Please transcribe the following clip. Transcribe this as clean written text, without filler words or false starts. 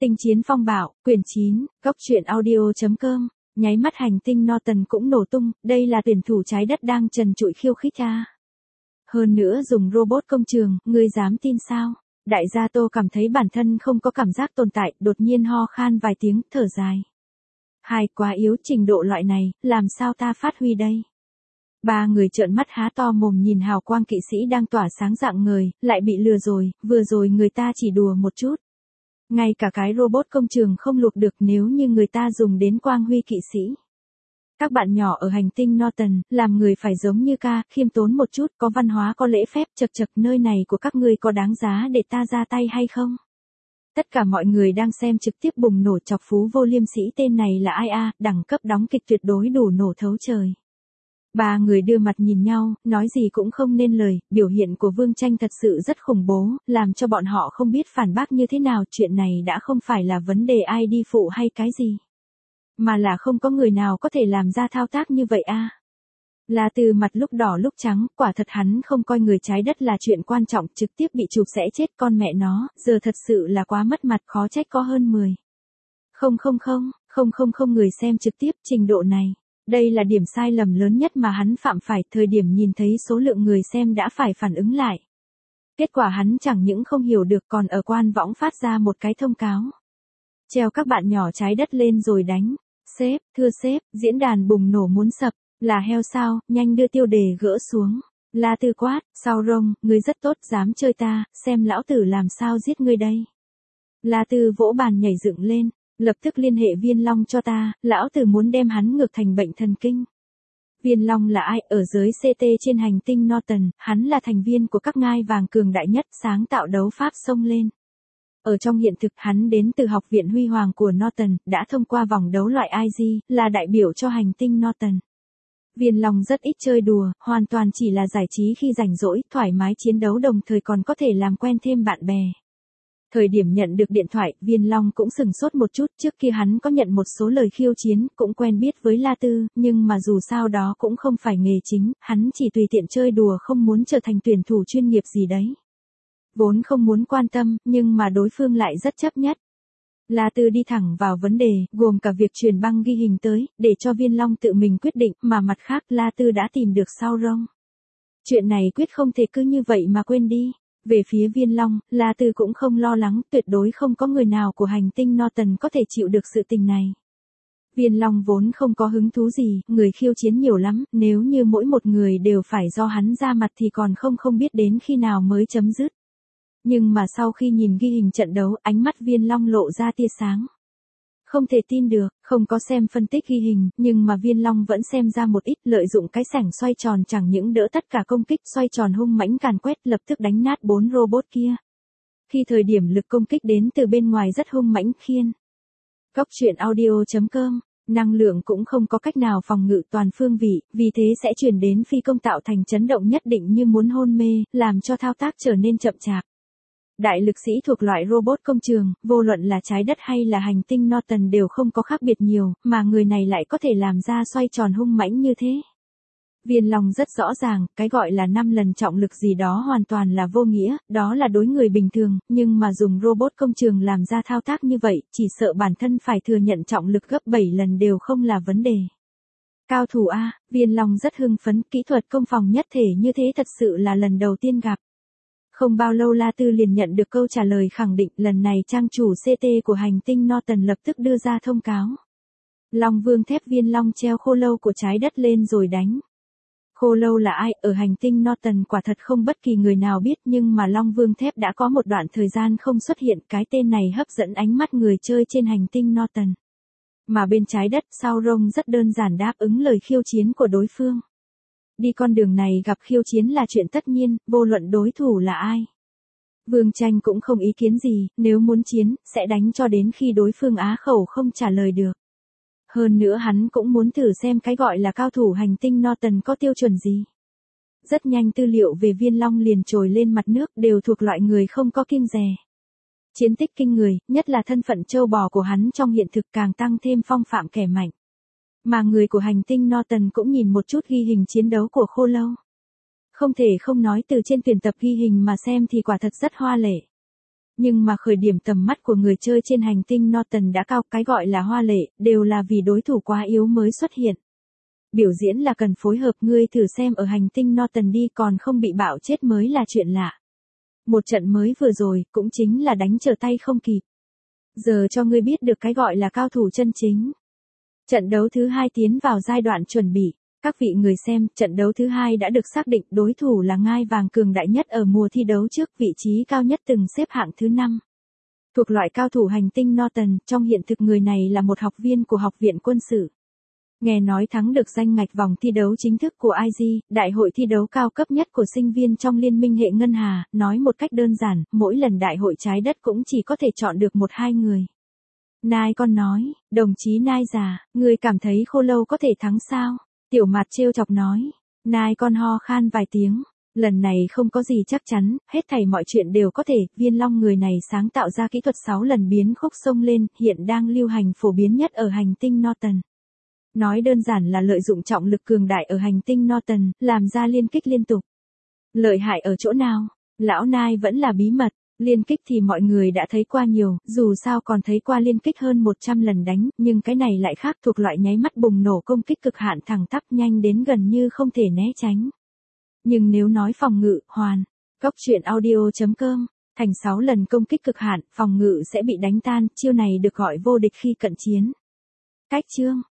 Tinh chiến phong bạo, quyển 9, góc truyện audio.com, nháy mắt hành tinh Norton cũng nổ tung, đây là tuyển thủ trái đất đang trần trụi khiêu khích à. Hơn nữa dùng robot công trường, ngươi dám tin sao? Đại gia Tô cảm thấy bản thân không có cảm giác tồn tại, đột nhiên ho khan vài tiếng, thở dài. Hai quá yếu trình độ loại này, làm sao ta phát huy đây? Ba người trợn mắt há to mồm nhìn hào quang kỵ sĩ đang tỏa sáng rạng ngời, lại bị lừa rồi, vừa rồi người ta chỉ đùa một chút. Ngay cả cái robot công trường không luộc được nếu như người ta dùng đến quang huy kỵ sĩ. Các bạn nhỏ ở hành tinh Norton, làm người phải giống như ca, khiêm tốn một chút, có văn hóa có lễ phép, chật chật nơi này của các ngươi có đáng giá để ta ra tay hay không? Tất cả mọi người đang xem trực tiếp bùng nổ chọc phú vô liêm sĩ tên này là ai a, đẳng cấp đóng kịch tuyệt đối đủ nổ thấu trời. Ba người đưa mặt nhìn nhau, nói gì cũng không nên lời, biểu hiện của Vương Tranh thật sự rất khủng bố, làm cho bọn họ không biết phản bác như thế nào, chuyện này đã không phải là vấn đề ai đi phụ hay cái gì. Mà là không có người nào có thể làm ra thao tác như vậy a. Là từ mặt lúc đỏ lúc trắng, quả thật hắn không coi người trái đất là chuyện quan trọng, trực tiếp bị chụp sẽ chết con mẹ nó, giờ thật sự là quá mất mặt, khó trách có hơn 10. Không người xem trực tiếp trình độ này. Đây là điểm sai lầm lớn nhất mà hắn phạm phải, thời điểm nhìn thấy số lượng người xem đã phải phản ứng lại. Kết quả hắn chẳng những không hiểu được còn ở quan võng phát ra một cái thông cáo. Treo các bạn nhỏ trái đất lên rồi đánh. Sếp, thưa sếp, diễn đàn bùng nổ muốn sập, là heo sao, nhanh đưa tiêu đề gỡ xuống. La Tư quát, sao rông, ngươi rất tốt, dám chơi ta, xem lão tử làm sao giết ngươi đây. La Tư vỗ bàn nhảy dựng lên. Lập tức liên hệ Viên Long cho ta, lão tử muốn đem hắn ngược thành bệnh thần kinh. Viên Long là ai? Ở giới CT trên hành tinh Norton, hắn là thành viên của các ngai vàng cường đại nhất, sáng tạo đấu pháp xông lên. Ở trong hiện thực, hắn đến từ học viện huy hoàng của Norton, đã thông qua vòng đấu loại IG, là đại biểu cho hành tinh Norton. Viên Long rất ít chơi đùa, hoàn toàn chỉ là giải trí khi rảnh rỗi, thoải mái chiến đấu đồng thời còn có thể làm quen thêm bạn bè. Thời điểm nhận được điện thoại, Viên Long cũng sừng sốt một chút, trước kia hắn có nhận một số lời khiêu chiến, cũng quen biết với La Tư, nhưng mà dù sao đó cũng không phải nghề chính, hắn chỉ tùy tiện chơi đùa không muốn trở thành tuyển thủ chuyên nghiệp gì đấy. Vốn không muốn quan tâm, nhưng mà đối phương lại rất chấp nhất. La Tư đi thẳng vào vấn đề, gồm cả việc truyền băng ghi hình tới, để cho Viên Long tự mình quyết định, mà mặt khác La Tư đã tìm được Sao Rông. Chuyện này quyết không thể cứ như vậy mà quên đi. Về phía Viên Long, La Tư cũng không lo lắng, tuyệt đối không có người nào của hành tinh Norton có thể chịu được sự tình này. Viên Long vốn không có hứng thú gì, người khiêu chiến nhiều lắm, nếu như mỗi một người đều phải do hắn ra mặt thì còn không biết đến khi nào mới chấm dứt. Nhưng mà sau khi nhìn ghi hình trận đấu, ánh mắt Viên Long lộ ra tia sáng. Không thể tin được, không có xem phân tích ghi hình, nhưng mà Viên Long vẫn xem ra một ít, lợi dụng cái sảnh xoay tròn chẳng những đỡ tất cả công kích, xoay tròn hung mãnh càn quét, lập tức đánh nát 4 robot kia. Khi thời điểm lực công kích đến từ bên ngoài rất hung mãnh khiên. Góc truyện audio.com, năng lượng cũng không có cách nào phòng ngự toàn phương vị, vì thế sẽ truyền đến phi công tạo thành chấn động nhất định như muốn hôn mê, làm cho thao tác trở nên chậm chạp. Đại lực sĩ thuộc loại robot công trường, vô luận là trái đất hay là hành tinh Norton đều không có khác biệt nhiều, mà người này lại có thể làm ra xoay tròn hung mãnh như thế. Viên Long rất rõ ràng, cái gọi là 5 lần trọng lực gì đó hoàn toàn là vô nghĩa, đó là đối người bình thường, nhưng mà dùng robot công trường làm ra thao tác như vậy, chỉ sợ bản thân phải thừa nhận trọng lực gấp 7 lần đều không là vấn đề. Cao thủ A, Viên Long rất hưng phấn, kỹ thuật công phòng nhất thể như thế thật sự là lần đầu tiên gặp. Không bao lâu La Tư liền nhận được câu trả lời khẳng định, lần này trang chủ CT của hành tinh Norton lập tức đưa ra thông cáo. Long Vương thép Viên Long treo khô lâu của trái đất lên rồi đánh. Khô lâu là ai? Ở hành tinh Norton quả thật không bất kỳ người nào biết, nhưng mà Long Vương thép đã có một đoạn thời gian không xuất hiện, cái tên này hấp dẫn ánh mắt người chơi trên hành tinh Norton. Mà bên trái đất, Sao Rông rất đơn giản đáp ứng lời khiêu chiến của đối phương. Đi con đường này gặp khiêu chiến là chuyện tất nhiên, vô luận đối thủ là ai. Vương Tranh cũng không ý kiến gì, nếu muốn chiến, sẽ đánh cho đến khi đối phương á khẩu không trả lời được. Hơn nữa hắn cũng muốn thử xem cái gọi là cao thủ hành tinh Norton có tiêu chuẩn gì. Rất nhanh tư liệu về Viên Long liền trồi lên mặt nước, đều thuộc loại người không có kiêng dè. Chiến tích kinh người, nhất là thân phận trâu bò của hắn trong hiện thực càng tăng thêm phong phạm kẻ mạnh. Mà người của hành tinh Norton cũng nhìn một chút ghi hình chiến đấu của khô lâu. Không thể không nói từ trên tuyển tập ghi hình mà xem thì quả thật rất hoa lệ. Nhưng mà khởi điểm tầm mắt của người chơi trên hành tinh Norton đã cao, cái gọi là hoa lệ, đều là vì đối thủ quá yếu mới xuất hiện. Biểu diễn là cần phối hợp, ngươi thử xem ở hành tinh Norton đi, còn không bị bạo chết mới là chuyện lạ. Một trận mới vừa rồi, cũng chính là đánh trở tay không kịp. Giờ cho ngươi biết được cái gọi là cao thủ chân chính. Trận đấu thứ 2 tiến vào giai đoạn chuẩn bị. Các vị người xem, trận đấu thứ 2 đã được xác định, đối thủ là ngai vàng cường đại nhất ở mùa thi đấu trước, vị trí cao nhất từng xếp hạng thứ 5. Thuộc loại cao thủ hành tinh Norton, trong hiện thực người này là một học viên của Học viện Quân sự. Nghe nói thắng được danh ngạch vòng thi đấu chính thức của IG, đại hội thi đấu cao cấp nhất của sinh viên trong liên minh hệ ngân hà, nói một cách đơn giản, mỗi lần đại hội trái đất cũng chỉ có thể chọn được 1-2 người. Nai con nói, đồng chí Nai già, người cảm thấy Khô Lâu có thể thắng sao? Tiểu Mạt trêu chọc nói, Nai con ho khan vài tiếng, lần này không có gì chắc chắn, hết thảy mọi chuyện đều có thể, Viên Long người này sáng tạo ra kỹ thuật 6 lần biến khúc sông lên, hiện đang lưu hành phổ biến nhất ở hành tinh Norton. Nói đơn giản là lợi dụng trọng lực cường đại ở hành tinh Norton, làm ra liên kích liên tục. Lợi hại ở chỗ nào? Lão Nai vẫn là bí mật, liên kích thì mọi người đã thấy qua nhiều, dù sao còn thấy qua liên kích hơn 100 lần đánh, nhưng cái này lại khác, thuộc loại nháy mắt bùng nổ công kích cực hạn thẳng tắp nhanh đến gần như không thể né tránh. Nhưng nếu nói phòng ngự, hoàn, góc truyện audio.com, thành 6 lần công kích cực hạn, phòng ngự sẽ bị đánh tan, chiêu này được gọi vô địch khi cận chiến. Cách chương